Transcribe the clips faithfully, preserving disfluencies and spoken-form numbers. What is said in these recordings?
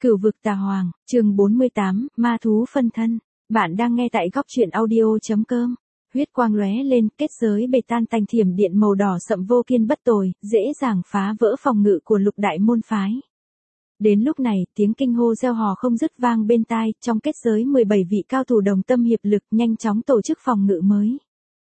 Cửu vực tà hoàng, chương bốn mươi tám, ma thú phân thân. Bạn đang nghe tại góc truyện audio.com. Huyết quang lóe lên, kết giới bề tan tành thiểm điện màu đỏ sậm vô kiên bất tồi, dễ dàng phá vỡ phòng ngự của lục đại môn phái. Đến lúc này, tiếng kinh hô reo hò không dứt vang bên tai, trong kết giới mười bảy vị cao thủ đồng tâm hiệp lực nhanh chóng tổ chức phòng ngự mới.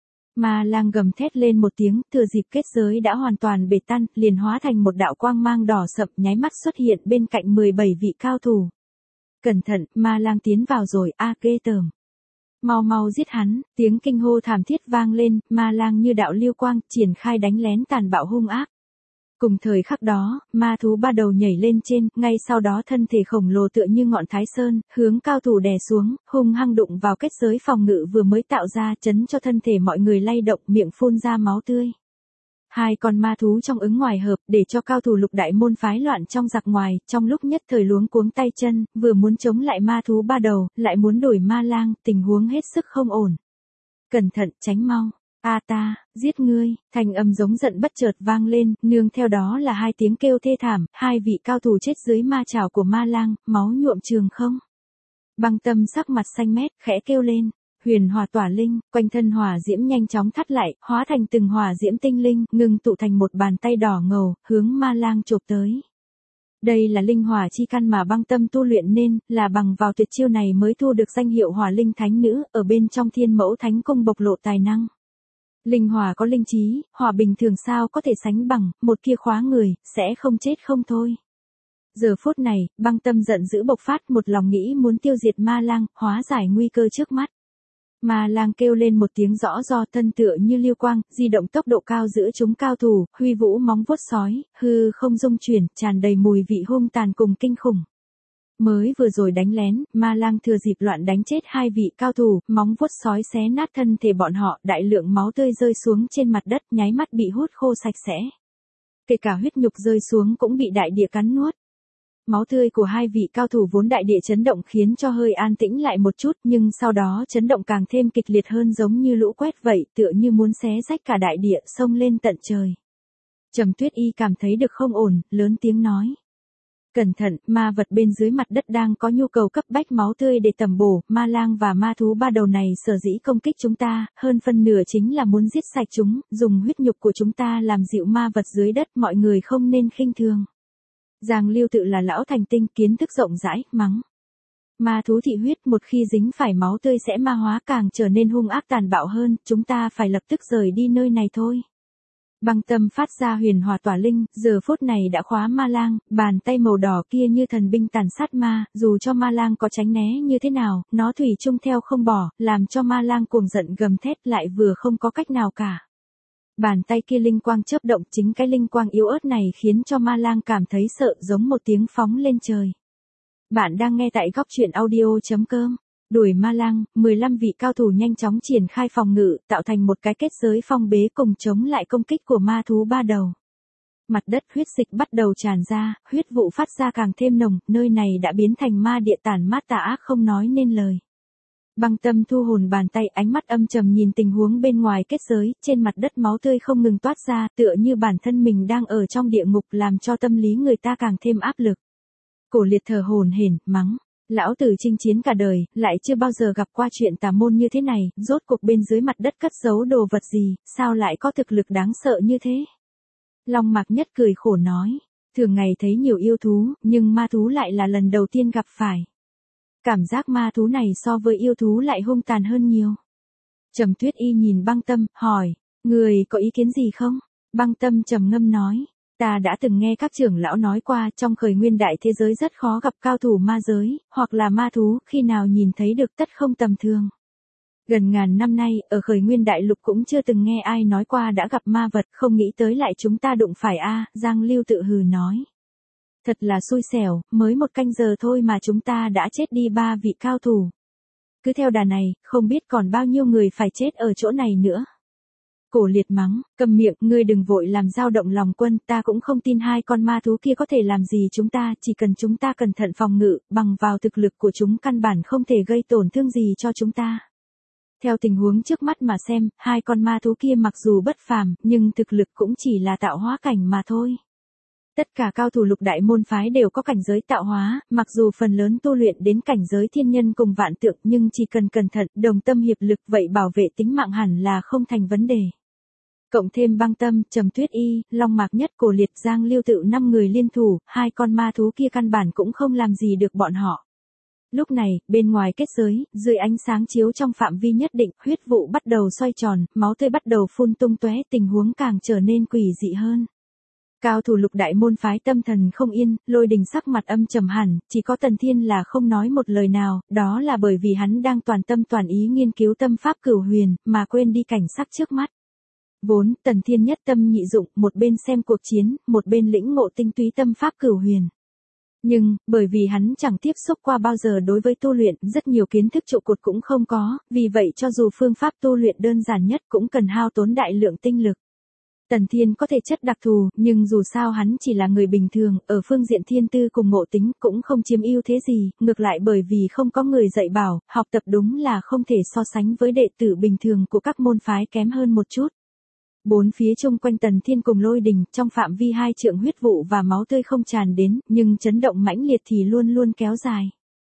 Ma lang gầm thét lên một tiếng, thừa dịp kết giới đã hoàn toàn bể tan, liền hóa thành một đạo quang mang đỏ sậm nháy mắt xuất hiện bên cạnh mười bảy vị cao thủ. Cẩn thận, ma lang tiến vào rồi, a ghê tởm. Mau mau giết hắn, tiếng kinh hô thảm thiết vang lên, ma lang như đạo lưu quang, triển khai đánh lén tàn bạo hung ác. Cùng thời khắc đó, ma thú ba đầu nhảy lên trên, ngay sau đó thân thể khổng lồ tựa như ngọn thái sơn, hướng cao thủ đè xuống, hung hăng đụng vào kết giới phòng ngự vừa mới tạo ra, chấn cho thân thể mọi người lay động, miệng phun ra máu tươi. Hai con ma thú trong ứng ngoài hợp, để cho cao thủ lục đại môn phái loạn trong giặc ngoài, trong lúc nhất thời luống cuống tay chân, vừa muốn chống lại ma thú ba đầu, lại muốn đuổi ma lang, tình huống hết sức không ổn. Cẩn thận, tránh mau. A ta, giết ngươi, thành âm giống giận bất chợt vang lên, nương theo đó là hai tiếng kêu thê thảm, hai vị cao thủ chết dưới ma chảo của ma lang, máu nhuộm trường không. Băng Tâm sắc mặt xanh mét, khẽ kêu lên, huyền hỏa tỏa linh, quanh thân hỏa diễm nhanh chóng thắt lại, hóa thành từng hỏa diễm tinh linh, ngưng tụ thành một bàn tay đỏ ngầu, hướng ma lang chộp tới. Đây là linh hỏa chi căn mà Băng Tâm tu luyện nên, là bằng vào tuyệt chiêu này mới thu được danh hiệu hỏa linh thánh nữ, ở bên trong Thiên Mẫu Thánh Cung bộc lộ tài năng. Linh hỏa có linh trí, hỏa bình thường sao có thể sánh bằng, một kia khóa người, sẽ không chết không thôi. Giờ phút này, Băng Tâm giận dữ bộc phát, một lòng nghĩ muốn tiêu diệt ma lang, hóa giải nguy cơ trước mắt. Ma lang kêu lên một tiếng rõ do thân tựa như lưu quang, di động tốc độ cao giữa chúng cao thủ, huy vũ móng vuốt sói, hư không dung chuyển, tràn đầy mùi vị hung tàn cùng kinh khủng. Mới vừa rồi đánh lén, ma lang thừa dịp loạn đánh chết hai vị cao thủ, móng vuốt sói xé nát thân thể bọn họ, đại lượng máu tươi rơi xuống trên mặt đất, nháy mắt bị hút khô sạch sẽ. Kể cả huyết nhục rơi xuống cũng bị đại địa cắn nuốt. Máu tươi của hai vị cao thủ vốn đại địa chấn động khiến cho hơi an tĩnh lại một chút, nhưng sau đó chấn động càng thêm kịch liệt hơn, giống như lũ quét vậy, tựa như muốn xé rách cả đại địa, xông lên tận trời. Trầm Tuyết Y cảm thấy được không ổn, lớn tiếng nói. Cẩn thận, ma vật bên dưới mặt đất đang có nhu cầu cấp bách máu tươi để tầm bổ, ma lang và ma thú ba đầu này sở dĩ công kích chúng ta, hơn phân nửa chính là muốn giết sạch chúng, dùng huyết nhục của chúng ta làm dịu ma vật dưới đất, mọi người không nên khinh thường. Giang Lưu tự là lão thành tinh, kiến thức rộng rãi, mắng. Ma thú thị huyết một khi dính phải máu tươi sẽ ma hóa, càng trở nên hung ác tàn bạo hơn, chúng ta phải lập tức rời đi nơi này thôi. Băng Tâm phát ra huyền hỏa tỏa linh, giờ phút này đã khóa ma lang, bàn tay màu đỏ kia như thần binh tàn sát ma, dù cho ma lang có tránh né như thế nào, nó thủy chung theo không bỏ, làm cho ma lang cuồng giận gầm thét lại vừa không có cách nào cả. Bàn tay kia linh quang chớp động, chính cái linh quang yếu ớt này khiến cho ma lang cảm thấy sợ, giống một tiếng phóng lên trời. Bạn đang nghe tại góc truyện audio.com. Đuổi ma lang, mười lăm vị cao thủ nhanh chóng triển khai phòng ngự, tạo thành một cái kết giới phong bế cùng chống lại công kích của ma thú ba đầu. Mặt đất huyết dịch bắt đầu tràn ra, huyết vụ phát ra càng thêm nồng, nơi này đã biến thành ma địa tàn mát tà ác không nói nên lời. Băng Tâm thu hồn bàn tay, ánh mắt âm trầm nhìn tình huống bên ngoài kết giới, trên mặt đất máu tươi không ngừng toát ra, tựa như bản thân mình đang ở trong địa ngục, làm cho tâm lý người ta càng thêm áp lực. Cổ Liệt thở hổn hển, mắng. Lão tử chinh chiến cả đời, lại chưa bao giờ gặp qua chuyện tà môn như thế này, rốt cuộc bên dưới mặt đất cất giấu đồ vật gì, sao lại có thực lực đáng sợ như thế? Long Mạc Nhất cười khổ nói, thường ngày thấy nhiều yêu thú, nhưng ma thú lại là lần đầu tiên gặp phải. Cảm giác ma thú này so với yêu thú lại hung tàn hơn nhiều. Trầm Tuyết Y nhìn Băng Tâm, hỏi, người có ý kiến gì không? Băng Tâm trầm ngâm nói. Ta đã từng nghe các trưởng lão nói qua, trong khởi nguyên đại thế giới rất khó gặp cao thủ ma giới, hoặc là ma thú, khi nào nhìn thấy được tất không tầm thường. Gần ngàn năm nay, ở khởi nguyên đại lục cũng chưa từng nghe ai nói qua đã gặp ma vật, không nghĩ tới lại chúng ta đụng phải a. Giang Lưu tự hừ nói. Thật là xui xẻo, mới một canh giờ thôi mà chúng ta đã chết đi ba vị cao thủ. Cứ theo đà này, không biết còn bao nhiêu người phải chết ở chỗ này nữa. Cổ Liệt mắng, cầm miệng, ngươi đừng vội làm dao động lòng quân, ta cũng không tin hai con ma thú kia có thể làm gì chúng ta, chỉ cần chúng ta cẩn thận phòng ngự, bằng vào thực lực của chúng căn bản không thể gây tổn thương gì cho chúng ta. Theo tình huống trước mắt mà xem, hai con ma thú kia mặc dù bất phàm, nhưng thực lực cũng chỉ là tạo hóa cảnh mà thôi. Tất cả cao thủ lục đại môn phái đều có cảnh giới tạo hóa, mặc dù phần lớn tu luyện đến cảnh giới thiên nhân cùng vạn tượng nhưng chỉ cần cẩn thận, đồng tâm hiệp lực vậy bảo vệ tính mạng hẳn là không thành vấn đề. Cộng thêm Băng Tâm, Trầm Tuyết Y, Long Mạc Nhất, Cổ Liệt, Giang Lưu Tự năm người liên thủ, hai con ma thú kia căn bản cũng không làm gì được bọn họ. Lúc này, bên ngoài kết giới, dưới ánh sáng chiếu trong phạm vi nhất định, huyết vụ bắt đầu xoay tròn, máu tươi bắt đầu phun tung tóe, tình huống càng trở nên quỷ dị hơn. Cao thủ lục đại môn phái tâm thần không yên, Lôi Đình sắc mặt âm trầm hẳn, chỉ có Tần Thiên là không nói một lời nào, đó là bởi vì hắn đang toàn tâm toàn ý nghiên cứu tâm pháp cửu huyền, mà quên đi cảnh sắc trước mắt. Vốn, Tần Thiên nhất tâm nhị dụng, một bên xem cuộc chiến, một bên lĩnh ngộ tinh túy tâm pháp cửu huyền. Nhưng, bởi vì hắn chẳng tiếp xúc qua bao giờ đối với tu luyện, rất nhiều kiến thức trụ cột cũng không có, vì vậy cho dù phương pháp tu luyện đơn giản nhất cũng cần hao tốn đại lượng tinh lực. Tần Thiên có thể chất đặc thù, nhưng dù sao hắn chỉ là người bình thường, ở phương diện thiên tư cùng ngộ tính cũng không chiếm ưu thế gì, ngược lại bởi vì không có người dạy bảo, học tập đúng là không thể so sánh với đệ tử bình thường của các môn phái kém hơn một chút. Bốn phía chung quanh Tần Thiên cùng Lôi Đình, trong phạm vi hai trượng huyết vụ và máu tươi không tràn đến, nhưng chấn động mãnh liệt thì luôn luôn kéo dài.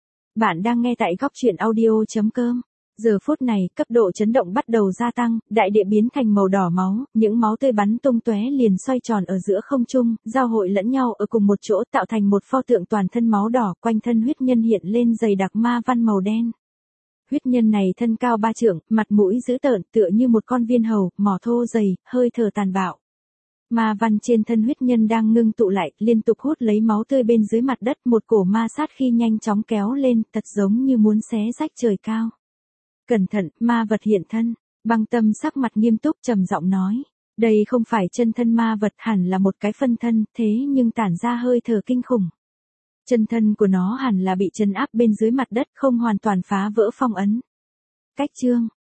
Bạn đang nghe tại góc truyện audio chấm com. Giờ phút này, cấp độ chấn động bắt đầu gia tăng, đại địa biến thành màu đỏ máu, những máu tươi bắn tung tóe liền xoay tròn ở giữa không trung, giao hội lẫn nhau ở cùng một chỗ tạo thành một pho tượng toàn thân máu đỏ, quanh thân huyết nhân hiện lên dày đặc ma văn màu đen. Huyết nhân này thân cao ba trượng, mặt mũi dữ tợn, tựa như một con viên hầu, mỏ thô dày, hơi thở tàn bạo. Ma văn trên thân huyết nhân đang ngưng tụ lại, liên tục hút lấy máu tươi bên dưới mặt đất, một cổ ma sát khi nhanh chóng kéo lên, thật giống như muốn xé rách trời cao. Cẩn thận, ma vật hiện thân. Băng Tâm sắc mặt nghiêm túc trầm giọng nói. Đây không phải chân thân ma vật, hẳn là một cái phân thân, thế nhưng tản ra hơi thở kinh khủng. Chân thân của nó hẳn là bị trấn áp bên dưới mặt đất, không hoàn toàn phá vỡ phong ấn. Cách chương.